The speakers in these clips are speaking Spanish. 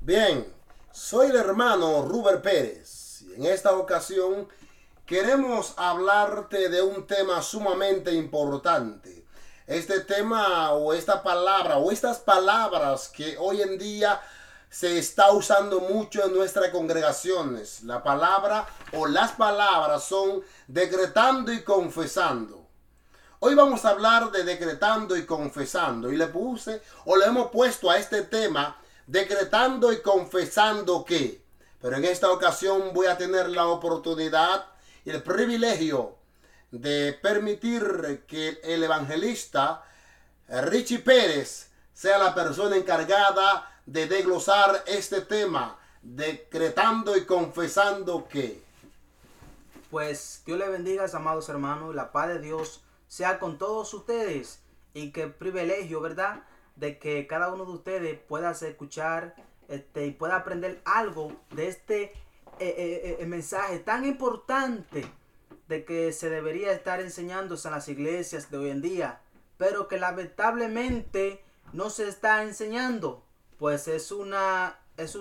Bien, soy el hermano Ruber Pérez y en esta ocasión queremos hablarte de un tema sumamente importante. Este tema o esta palabra o estas palabras que hoy en día se está usando mucho en nuestras congregaciones. La palabra o las palabras son decretando y confesando. Hoy vamos a hablar de decretando y confesando. Y le puse o le hemos puesto a este tema decretando y confesando qué. Pero en esta ocasión voy a tener la oportunidad y el privilegio de permitir que el evangelista Richie Pérez sea la persona encargada de desglosar este tema, decretando y confesando qué. Pues Dios les bendiga, amados hermanos, y la paz de Dios sea con todos ustedes. Y qué privilegio, ¿verdad? De que cada uno de ustedes pueda escuchar y pueda aprender algo de este mensaje tan importante de que se debería estar enseñándose en las iglesias de hoy en día, pero que lamentablemente no se está enseñando. Pues es una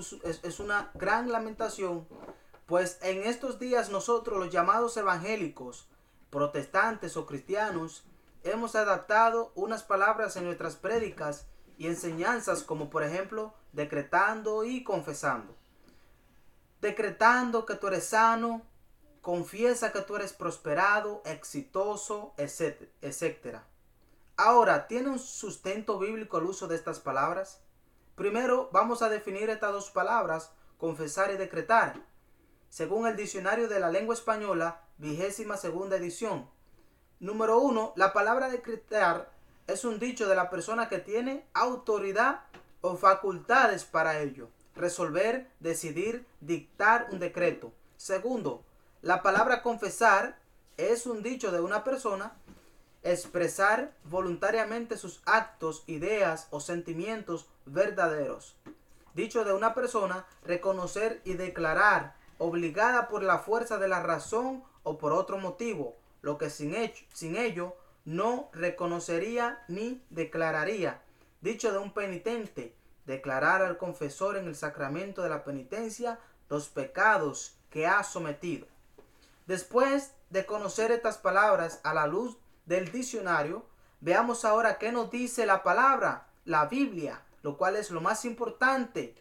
gran lamentación. Pues en estos días nosotros, los llamados evangélicos, protestantes o cristianos, hemos adaptado unas palabras en nuestras prédicas y enseñanzas, como por ejemplo decretando y confesando. Decretando que tú eres sano, confiesa que tú eres prosperado, exitoso, etcétera. Ahora, ¿tiene un sustento bíblico el uso de estas palabras? Primero vamos a definir estas dos palabras, confesar y decretar, según el diccionario de la lengua española, 22ª edición. Número 1. La palabra decretar es un dicho de la persona que tiene autoridad o facultades para ello. Resolver, decidir, dictar un decreto. Segundo, la palabra confesar es un dicho de una persona expresar voluntariamente sus actos, ideas o sentimientos verdaderos. Dicho de una persona, reconocer y declarar, obligada por la fuerza de la razón o por otro motivo, lo que sin ello no reconocería ni declararía. Dicho de un penitente, declarar al confesor en el sacramento de la penitencia los pecados que ha sometido. Después de conocer estas palabras a la luz del diccionario, veamos ahora qué nos dice la palabra, la Biblia, lo cual es lo más importante.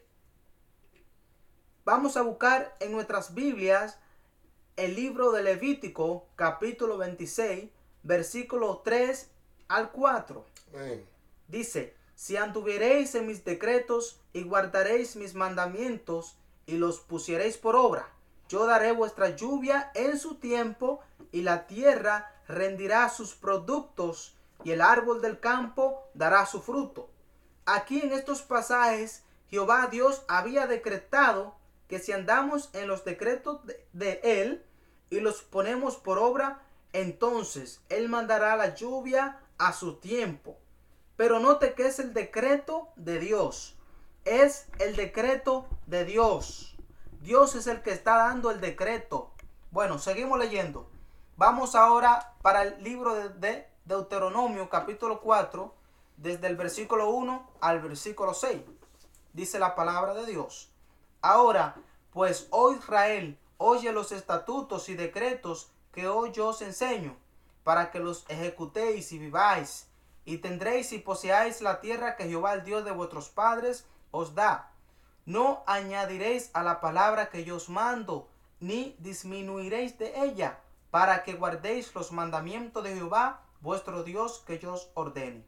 Vamos a buscar en nuestras Biblias el libro de Levítico, capítulo 26, versículo 3 al 4. Dice: si anduviereis en mis decretos y guardaréis mis mandamientos y los pusiereis por obra, yo daré vuestra lluvia en su tiempo y la tierra rendirá sus productos y el árbol del campo dará su fruto. Aquí en estos pasajes Jehová Dios había decretado que si andamos en los decretos de Él y los ponemos por obra, entonces Él mandará la lluvia a su tiempo. Pero note que es el decreto de Dios. Es el decreto de Dios. Dios es el que está dando el decreto. Bueno, seguimos leyendo. Vamos ahora para el libro de Deuteronomio, capítulo 4, desde el versículo 1 al versículo 6. Dice la palabra de Dios: ahora, pues, oh Israel, oye los estatutos y decretos que hoy yo os enseño, para que los ejecutéis y viváis, y tendréis y poseáis la tierra que Jehová, el Dios de vuestros padres, os da. No añadiréis a la palabra que yo os mando, ni disminuiréis de ella, para que guardéis los mandamientos de Jehová, vuestro Dios, que yo os ordene.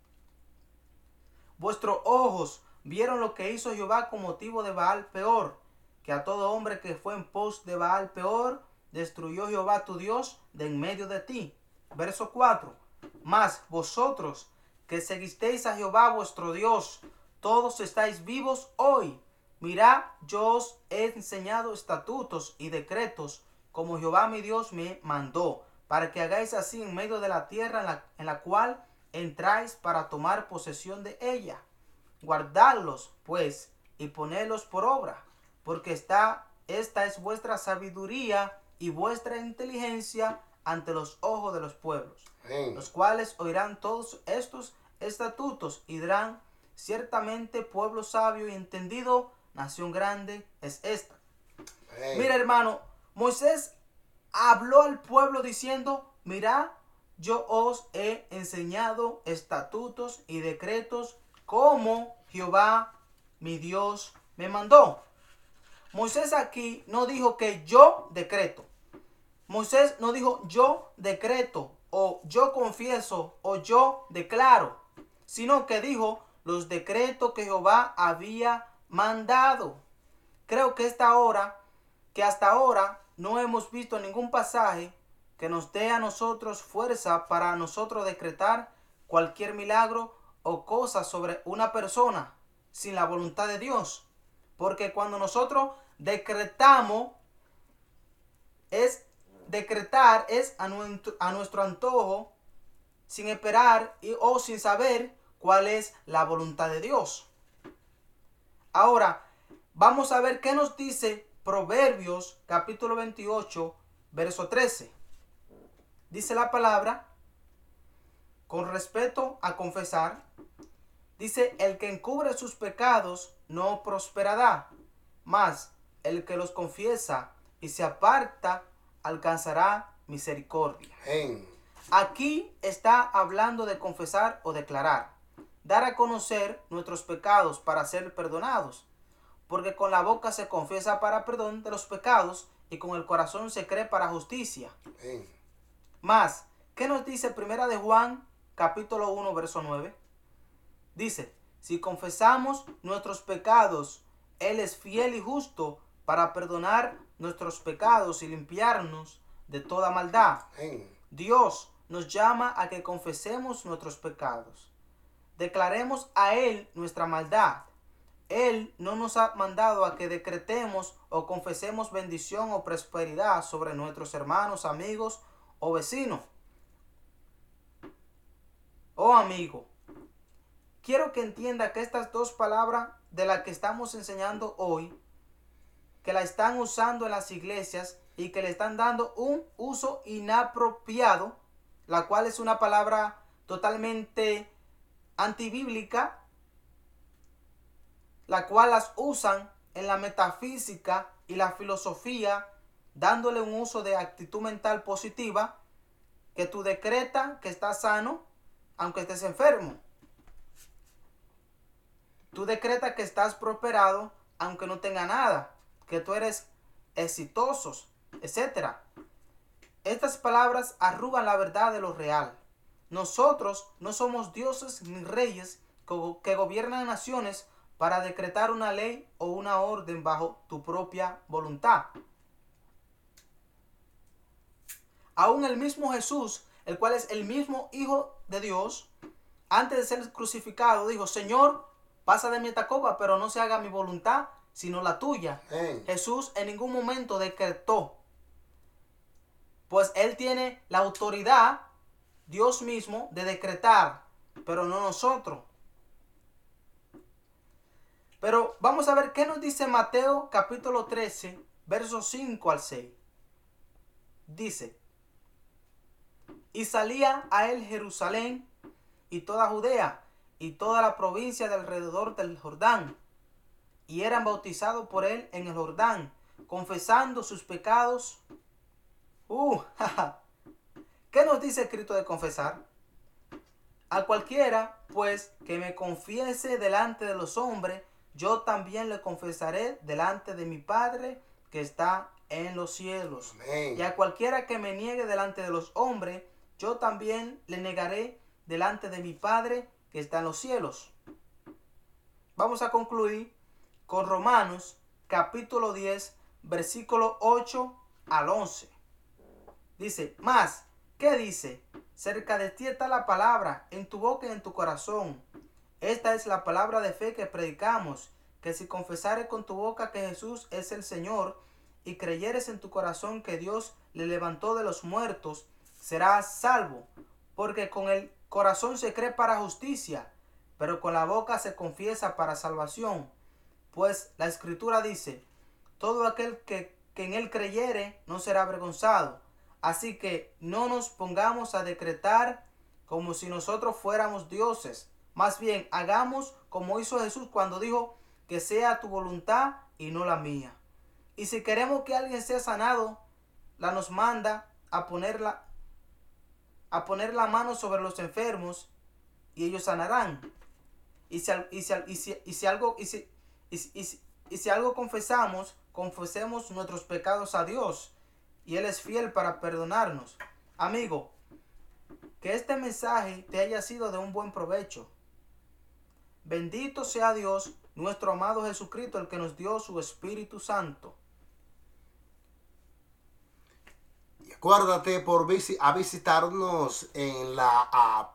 Vuestros ojos vieron lo que hizo Jehová con motivo de Baal Peor, que a todo hombre que fue en pos de Baal Peor, destruyó Jehová tu Dios de en medio de ti. Verso 4. Mas vosotros, que seguisteis a Jehová vuestro Dios, todos estáis vivos hoy. Mirad, yo os he enseñado estatutos y decretos, como Jehová mi Dios me mandó, para que hagáis así en medio de la tierra en la cual entráis para tomar posesión de ella. Guardadlos, pues, y ponedlos por obra, porque esta es vuestra sabiduría y vuestra inteligencia ante los ojos de los pueblos, los cuales oirán todos estos estatutos y dirán: ciertamente pueblo sabio y entendido nación grande es esta. Hey. Mira, hermano, Moisés habló al pueblo diciendo, mirad, yo os he enseñado estatutos y decretos como Jehová mi Dios me mandó. Moisés aquí no dijo que yo decreto. Moisés no dijo yo decreto o yo confieso o yo declaro, sino que dijo los decretos que Jehová había mandado. Creo que hasta ahora no hemos visto ningún pasaje que nos dé a nosotros fuerza para nosotros decretar cualquier milagro o cosa sobre una persona sin la voluntad de Dios. Porque cuando nosotros decretamos, decretar es a nuestro antojo, sin esperar o sin saber cuál es la voluntad de Dios. Ahora, vamos a ver qué nos dice Proverbios capítulo 28, verso 13. Dice la palabra, con respecto a confesar, dice, el que encubre sus pecados no prosperará, mas el que los confiesa y se aparta alcanzará misericordia. Amén. Aquí está hablando de confesar o declarar, dar a conocer nuestros pecados para ser perdonados, porque con la boca se confiesa para perdón de los pecados y con el corazón se cree para justicia. Amén. Más, ¿qué nos dice Primera de Juan capítulo 1 verso 9? Dice, si confesamos nuestros pecados, Él es fiel y justo para perdonar nuestros pecados y limpiarnos de toda maldad. Amén. Dios nos llama a que confesemos nuestros pecados. Declaremos a Él nuestra maldad. Él no nos ha mandado a que decretemos o confesemos bendición o prosperidad sobre nuestros hermanos, amigos o vecinos. Oh amigo, quiero que entienda que estas dos palabras de las que estamos enseñando hoy, que la están usando en las iglesias y que le están dando un uso inapropiado, la cual es una palabra totalmente antibíblica, la cual las usan en la metafísica y la filosofía, dándole un uso de actitud mental positiva, que tú decretas que estás sano aunque estés enfermo. Tú decretas que estás prosperado aunque no tenga nada, que tú eres exitoso, etc. Estas palabras arrugan la verdad de lo real. Nosotros no somos dioses ni reyes que gobiernan naciones para decretar una ley o una orden bajo tu propia voluntad. Aún el mismo Jesús, el cual es el mismo Hijo de Dios, antes de ser crucificado, dijo, Señor, pasa de mí esta copa, pero no se haga mi voluntad, sino la tuya. Amén. Jesús en ningún momento decretó, pues Él tiene la autoridad, Dios mismo, de decretar, pero no nosotros. Pero vamos a ver qué nos dice Mateo capítulo 13, versos 5 al 6. Dice, y salía a él Jerusalén y toda Judea y toda la provincia de alrededor del Jordán, y eran bautizados por él en el Jordán, confesando sus pecados. ¿Qué nos dice escrito de confesar? A cualquiera, pues, que me confiese delante de los hombres, yo también le confesaré delante de mi Padre que está en los cielos. Amén. Y a cualquiera que me niegue delante de los hombres, yo también le negaré delante de mi Padre que está en los cielos. Vamos a concluir con Romanos capítulo 10, versículo 8 al 11. Dice, más, ¿qué dice? Cerca de ti está la palabra, en tu boca y en tu corazón. Esta es la palabra de fe que predicamos, que si confesares con tu boca que Jesús es el Señor y creyeres en tu corazón que Dios le levantó de los muertos, serás salvo. Porque con el corazón se cree para justicia, pero con la boca se confiesa para salvación. Pues la Escritura dice, todo aquel que en él creyere no será avergonzado. Así que no nos pongamos a decretar como si nosotros fuéramos dioses. Más bien, hagamos como hizo Jesús cuando dijo, que sea tu voluntad y no la mía. Y si queremos que alguien sea sanado, la nos manda a poner la mano sobre los enfermos y ellos sanarán. Y si algo confesamos, confesemos nuestros pecados a Dios, y Él es fiel para perdonarnos. Amigo, que este mensaje te haya sido de un buen provecho. Bendito sea Dios, nuestro amado Jesucristo, el que nos dio su Espíritu Santo. Y acuérdate a visitarnos en la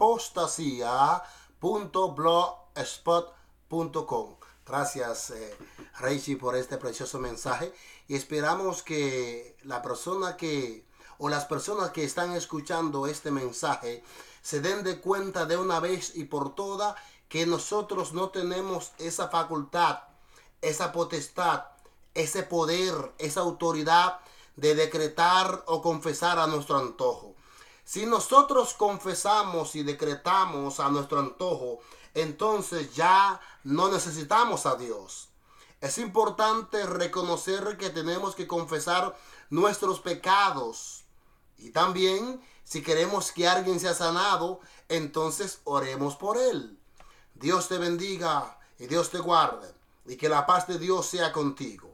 apostasía.blogspot.com. Gracias, Reichi, por este precioso mensaje, y esperamos que las personas que están escuchando este mensaje se den de cuenta de una vez y por todas que nosotros no tenemos esa facultad, esa potestad, ese poder, esa autoridad de decretar o confesar a nuestro antojo. Si nosotros confesamos y decretamos a nuestro antojo, entonces ya no necesitamos a Dios. Es importante reconocer que tenemos que confesar nuestros pecados. Y también, si queremos que alguien sea sanado, entonces oremos por él. Dios te bendiga y Dios te guarde, y que la paz de Dios sea contigo.